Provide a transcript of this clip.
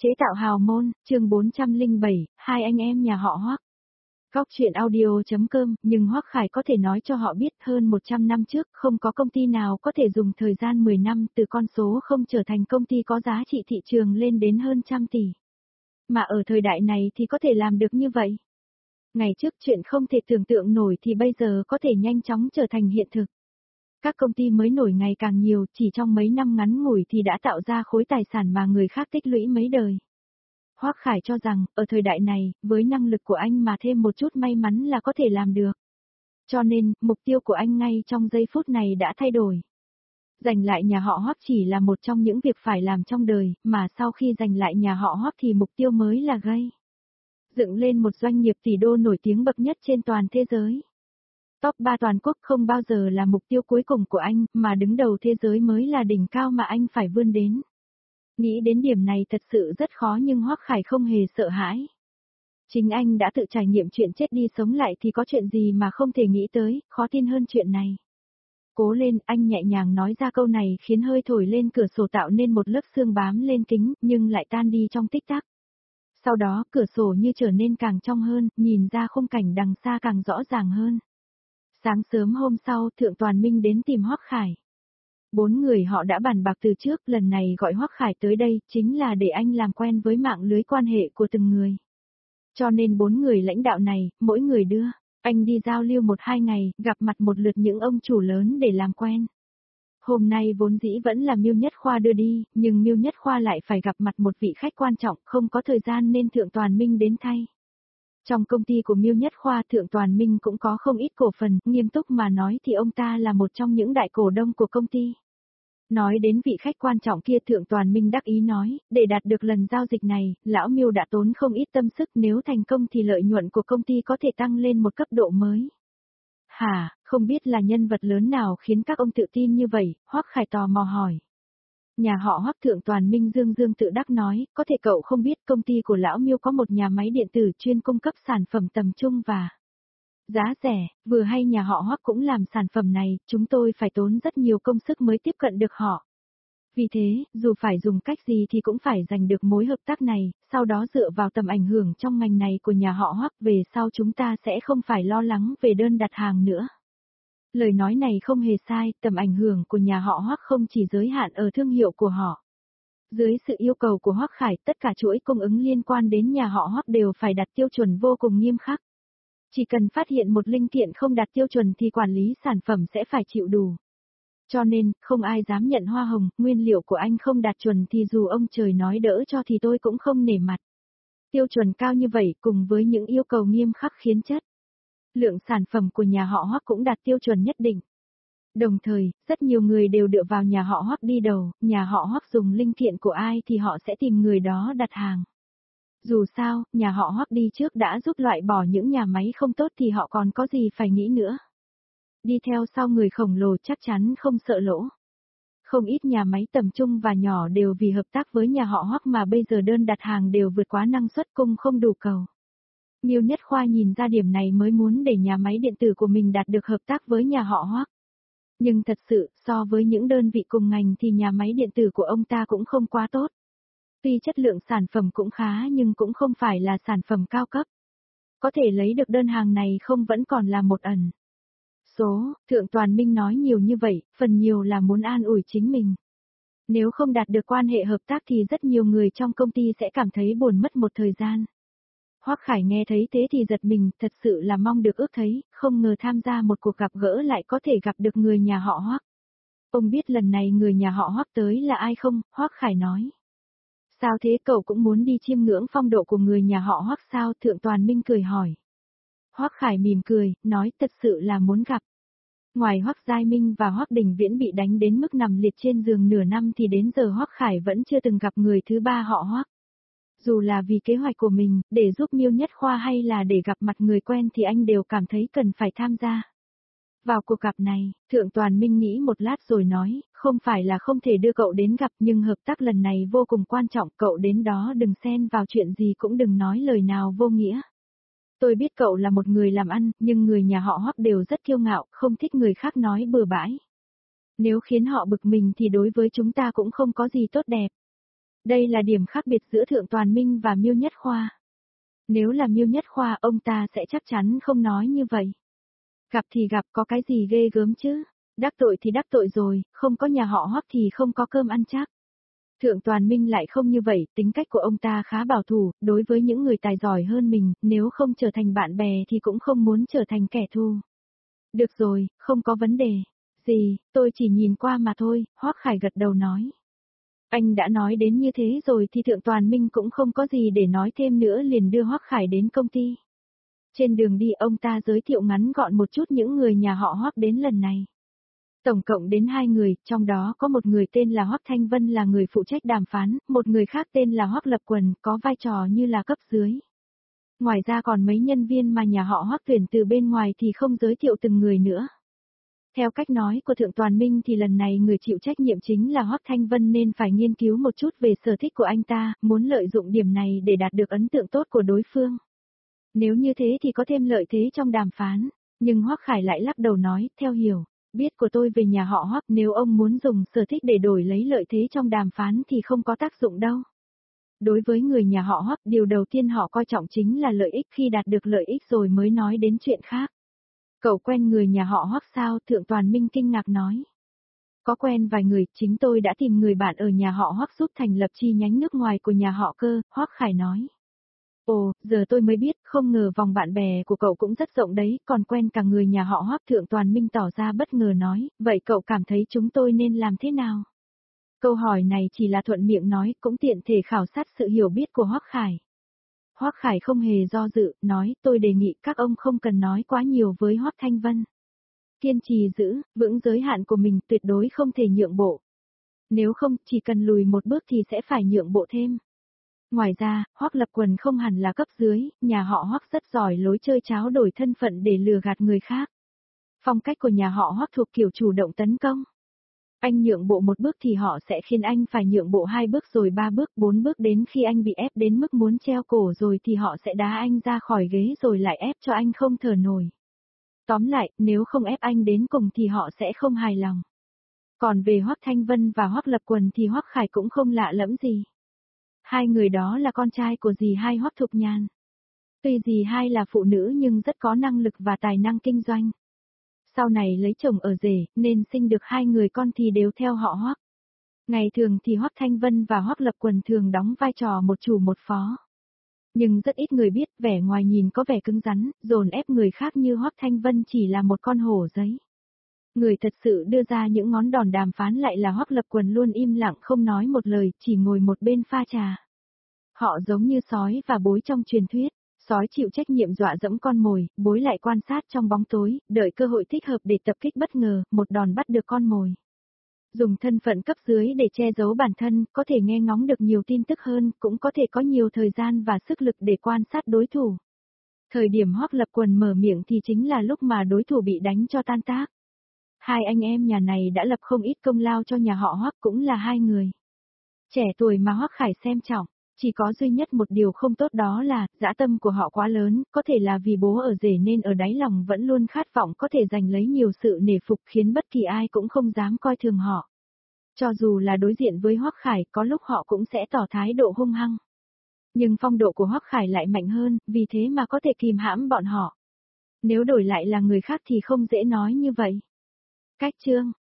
Chế tạo hào môn, chương 407, hai anh em nhà họ Hoắc. Góc truyện audio.com, nhưng Hoắc Khải có thể nói cho họ biết hơn 100 năm trước không có công ty nào có thể dùng thời gian 10 năm từ con số không trở thành công ty có giá trị thị trường lên đến hơn 100 tỷ. Mà ở thời đại này thì có thể làm được như vậy. Ngày trước chuyện không thể tưởng tượng nổi thì bây giờ có thể nhanh chóng trở thành hiện thực. Các công ty mới nổi ngày càng nhiều, chỉ trong mấy năm ngắn ngủi thì đã tạo ra khối tài sản mà người khác tích lũy mấy đời. Hoắc Khải cho rằng, ở thời đại này, với năng lực của anh mà thêm một chút may mắn là có thể làm được. Cho nên, mục tiêu của anh ngay trong giây phút này đã thay đổi. Giành lại nhà họ Hoắc chỉ là một trong những việc phải làm trong đời, mà sau khi giành lại nhà họ Hoắc thì mục tiêu mới là dựng lên một doanh nghiệp tỷ đô nổi tiếng bậc nhất trên toàn thế giới. Top 3 toàn quốc không bao giờ là mục tiêu cuối cùng của anh, mà đứng đầu thế giới mới là đỉnh cao mà anh phải vươn đến. Nghĩ đến điểm này thật sự rất khó nhưng Hoắc Khải không hề sợ hãi. Chính anh đã tự trải nghiệm chuyện chết đi sống lại thì có chuyện gì mà không thể nghĩ tới, khó tin hơn chuyện này. Cố lên, anh nhẹ nhàng nói ra câu này khiến hơi thổi lên cửa sổ tạo nên một lớp sương bám lên kính, nhưng lại tan đi trong tích tắc. Sau đó, cửa sổ như trở nên càng trong hơn, nhìn ra khung cảnh đằng xa càng rõ ràng hơn. Sáng sớm hôm sau, Thượng Toàn Minh đến tìm Hoắc Khải. 4 người họ đã bàn bạc từ trước, lần này gọi Hoắc Khải tới đây, chính là để anh làm quen với mạng lưới quan hệ của từng người. Cho nên 4 người lãnh đạo này, mỗi người đưa, anh đi giao lưu 1-2 ngày, gặp mặt một lượt những ông chủ lớn để làm quen. Hôm nay vốn dĩ vẫn là Miêu Nhất Khoa đưa đi, nhưng Miêu Nhất Khoa lại phải gặp mặt một vị khách quan trọng, không có thời gian nên Thượng Toàn Minh đến thay. Trong công ty của Miêu Nhất Khoa Thượng Toàn Minh cũng có không ít cổ phần, nghiêm túc mà nói thì ông ta là một trong những đại cổ đông của công ty. Nói đến vị khách quan trọng kia Thượng Toàn Minh đắc ý nói, để đạt được lần giao dịch này, lão Miêu đã tốn không ít tâm sức nếu thành công thì lợi nhuận của công ty có thể tăng lên một cấp độ mới. Hả, không biết là nhân vật lớn nào khiến các ông tự tin như vậy, Hoắc Khải tò mò hỏi. Nhà họ Hoắc Thượng Toàn Minh dương dương tự đắc nói, có thể cậu không biết công ty của lão Miêu có một nhà máy điện tử chuyên cung cấp sản phẩm tầm trung và giá rẻ, vừa hay nhà họ Hoắc cũng làm sản phẩm này, chúng tôi phải tốn rất nhiều công sức mới tiếp cận được họ. Vì thế, dù phải dùng cách gì thì cũng phải giành được mối hợp tác này, sau đó dựa vào tầm ảnh hưởng trong ngành này của nhà họ Hoắc về sau chúng ta sẽ không phải lo lắng về đơn đặt hàng nữa. Lời nói này không hề sai, tầm ảnh hưởng của nhà họ Hoắc không chỉ giới hạn ở thương hiệu của họ. Dưới sự yêu cầu của Hoắc Khải, tất cả chuỗi cung ứng liên quan đến nhà họ Hoắc đều phải đặt tiêu chuẩn vô cùng nghiêm khắc. Chỉ cần phát hiện một linh kiện không đạt tiêu chuẩn thì quản lý sản phẩm sẽ phải chịu đủ. Cho nên, không ai dám nhận hoa hồng, nguyên liệu của anh không đạt chuẩn thì dù ông trời nói đỡ cho thì tôi cũng không nể mặt. Tiêu chuẩn cao như vậy cùng với những yêu cầu nghiêm khắc khiến chất lượng sản phẩm của nhà họ Hoắc cũng đạt tiêu chuẩn nhất định. Đồng thời, rất nhiều người đều dựa vào nhà họ Hoắc đi đầu, nhà họ Hoắc dùng linh kiện của ai thì họ sẽ tìm người đó đặt hàng. Dù sao, nhà họ Hoắc đi trước đã giúp loại bỏ những nhà máy không tốt thì họ còn có gì phải nghĩ nữa. Đi theo sau người khổng lồ chắc chắn không sợ lỗ. Không ít nhà máy tầm trung và nhỏ đều vì hợp tác với nhà họ Hoắc mà bây giờ đơn đặt hàng đều vượt quá năng suất cung không đủ cầu. Miêu Nhất Khoa nhìn ra điểm này mới muốn để nhà máy điện tử của mình đạt được hợp tác với nhà họ Hoắc. Nhưng thật sự, so với những đơn vị cùng ngành thì nhà máy điện tử của ông ta cũng không quá tốt. Tuy chất lượng sản phẩm cũng khá nhưng cũng không phải là sản phẩm cao cấp. Có thể lấy được đơn hàng này không vẫn còn là một ẩn số, Thượng Toàn Minh nói nhiều như vậy, phần nhiều là muốn an ủi chính mình. Nếu không đạt được quan hệ hợp tác thì rất nhiều người trong công ty sẽ cảm thấy buồn mất một thời gian. Hoắc Khải nghe thấy thế thì giật mình, thật sự là mong được ước thấy, không ngờ tham gia một cuộc gặp gỡ lại có thể gặp được người nhà họ Hoắc. Ông biết lần này người nhà họ Hoắc tới là ai không? Hoắc Khải nói. Sao thế cậu cũng muốn đi chiêm ngưỡng phong độ của người nhà họ Hoắc sao? Thượng Toàn Minh cười hỏi. Hoắc Khải mỉm cười, nói thật sự là muốn gặp. Ngoài Hoắc Giai Minh và Hoắc Đình Viễn bị đánh đến mức nằm liệt trên giường nửa năm thì đến giờ Hoắc Khải vẫn chưa từng gặp người thứ ba họ Hoắc. Dù là vì kế hoạch của mình, để giúp Miêu Nhất Khoa hay là để gặp mặt người quen thì anh đều cảm thấy cần phải tham gia. Vào cuộc gặp này, Thượng Toàn Minh nghĩ một lát rồi nói, không phải là không thể đưa cậu đến gặp nhưng hợp tác lần này vô cùng quan trọng, cậu đến đó đừng xen vào chuyện gì cũng đừng nói lời nào vô nghĩa. Tôi biết cậu là một người làm ăn, nhưng người nhà họ Hoắc đều rất kiêu ngạo, không thích người khác nói bừa bãi. Nếu khiến họ bực mình thì đối với chúng ta cũng không có gì tốt đẹp. Đây là điểm khác biệt giữa Thượng Toàn Minh và Miêu Nhất Khoa. Nếu là Miêu Nhất Khoa ông ta sẽ chắc chắn không nói như vậy. Gặp thì gặp có cái gì ghê gớm chứ, đắc tội thì đắc tội rồi, không có nhà họ Hoắc thì không có cơm ăn chắc. Thượng Toàn Minh lại không như vậy, tính cách của ông ta khá bảo thủ, đối với những người tài giỏi hơn mình, nếu không trở thành bạn bè thì cũng không muốn trở thành kẻ thù. Được rồi, không có vấn đề. Gì, tôi chỉ nhìn qua mà thôi, Hoắc Khải gật đầu nói. Anh đã nói đến như thế rồi thì Thượng Toàn Minh cũng không có gì để nói thêm nữa liền đưa Hoắc Khải đến công ty. Trên đường đi ông ta giới thiệu ngắn gọn một chút những người nhà họ Hoắc đến lần này. Tổng cộng đến 2 người, trong đó có một người tên là Hoắc Thanh Vân là người phụ trách đàm phán, một người khác tên là Hoắc Lập Quần, có vai trò như là cấp dưới. Ngoài ra còn mấy nhân viên mà nhà họ Hoắc tuyển từ bên ngoài thì không giới thiệu từng người nữa. Theo cách nói của Thượng Toàn Minh thì lần này người chịu trách nhiệm chính là Hoắc Thanh Vân nên phải nghiên cứu một chút về sở thích của anh ta, muốn lợi dụng điểm này để đạt được ấn tượng tốt của đối phương. Nếu như thế thì có thêm lợi thế trong đàm phán, nhưng Hoắc Khải lại lắc đầu nói, theo hiểu, biết của tôi về nhà họ Hoắc, nếu ông muốn dùng sở thích để đổi lấy lợi thế trong đàm phán thì không có tác dụng đâu. Đối với người nhà họ Hoắc, điều đầu tiên họ coi trọng chính là lợi ích, khi đạt được lợi ích rồi mới nói đến chuyện khác. Cậu quen người nhà họ Hoắc sao? Thượng Toàn Minh kinh ngạc nói. Có quen vài người, chính tôi đã tìm người bạn ở nhà họ Hoắc giúp thành lập chi nhánh nước ngoài của nhà họ Cơ, Hoắc Khải nói. Ồ, giờ tôi mới biết, không ngờ vòng bạn bè của cậu cũng rất rộng đấy, còn quen cả người nhà họ Hoắc. Thượng Toàn Minh tỏ ra bất ngờ nói, vậy cậu cảm thấy chúng tôi nên làm thế nào? Câu hỏi này chỉ là thuận miệng nói, cũng tiện thể khảo sát sự hiểu biết của Hoắc Khải. Hoắc Khải không hề do dự, nói, tôi đề nghị các ông không cần nói quá nhiều với Hoắc Thanh Vân. Kiên trì giữ vững giới hạn của mình, tuyệt đối không thể nhượng bộ. Nếu không, chỉ cần lùi một bước thì sẽ phải nhượng bộ thêm. Ngoài ra, Hoắc Lập Quần không hẳn là cấp dưới, nhà họ Hoắc rất giỏi lối chơi tráo đổi thân phận để lừa gạt người khác. Phong cách của nhà họ Hoắc thuộc kiểu chủ động tấn công. Anh nhượng bộ một bước thì họ sẽ khiến anh phải nhượng bộ 2 bước rồi 3 bước 4 bước, đến khi anh bị ép đến mức muốn treo cổ rồi thì họ sẽ đá anh ra khỏi ghế rồi lại ép cho anh không thở nổi. Tóm lại, nếu không ép anh đến cùng thì họ sẽ không hài lòng. Còn về Hoắc Thanh Vân và Hoắc Lập Quần thì Hoắc Khải cũng không lạ lẫm gì. Hai người đó là con trai của dì hai Hoắc Thục Nhan. Tuy dì hai là phụ nữ nhưng rất có năng lực và tài năng kinh doanh. Sau này lấy chồng ở rể, nên sinh được 2 người con thì đều theo họ Hoắc. Ngày thường thì Hoắc Thanh Vân và Hoắc Lập Quần thường đóng vai trò một chủ một phó. Nhưng rất ít người biết, vẻ ngoài nhìn có vẻ cứng rắn, dồn ép người khác như Hoắc Thanh Vân chỉ là một con hổ giấy. Người thật sự đưa ra những ngón đòn đàm phán lại là Hoắc Lập Quần, luôn im lặng không nói một lời, chỉ ngồi một bên pha trà. Họ giống như sói và bối trong truyền thuyết. Sói chịu trách nhiệm dọa dẫm con mồi, bối lại quan sát trong bóng tối, đợi cơ hội thích hợp để tập kích bất ngờ, một đòn bắt được con mồi. Dùng thân phận cấp dưới để che giấu bản thân, có thể nghe ngóng được nhiều tin tức hơn, cũng có thể có nhiều thời gian và sức lực để quan sát đối thủ. Thời điểm Hoắc Lập Quần mở miệng thì chính là lúc mà đối thủ bị đánh cho tan tác. Hai anh em nhà này đã lập không ít công lao cho nhà họ Hoắc, cũng là 2 người trẻ tuổi mà Hoắc Khải xem trọng. Chỉ có duy nhất một điều không tốt, đó là, dã tâm của họ quá lớn, có thể là vì bố ở rể nên ở đáy lòng vẫn luôn khát vọng có thể giành lấy nhiều sự nể phục, khiến bất kỳ ai cũng không dám coi thường họ. Cho dù là đối diện với Hoắc Khải, có lúc họ cũng sẽ tỏ thái độ hung hăng. Nhưng phong độ của Hoắc Khải lại mạnh hơn, vì thế mà có thể kìm hãm bọn họ. Nếu đổi lại là người khác thì không dễ nói như vậy. Cách chương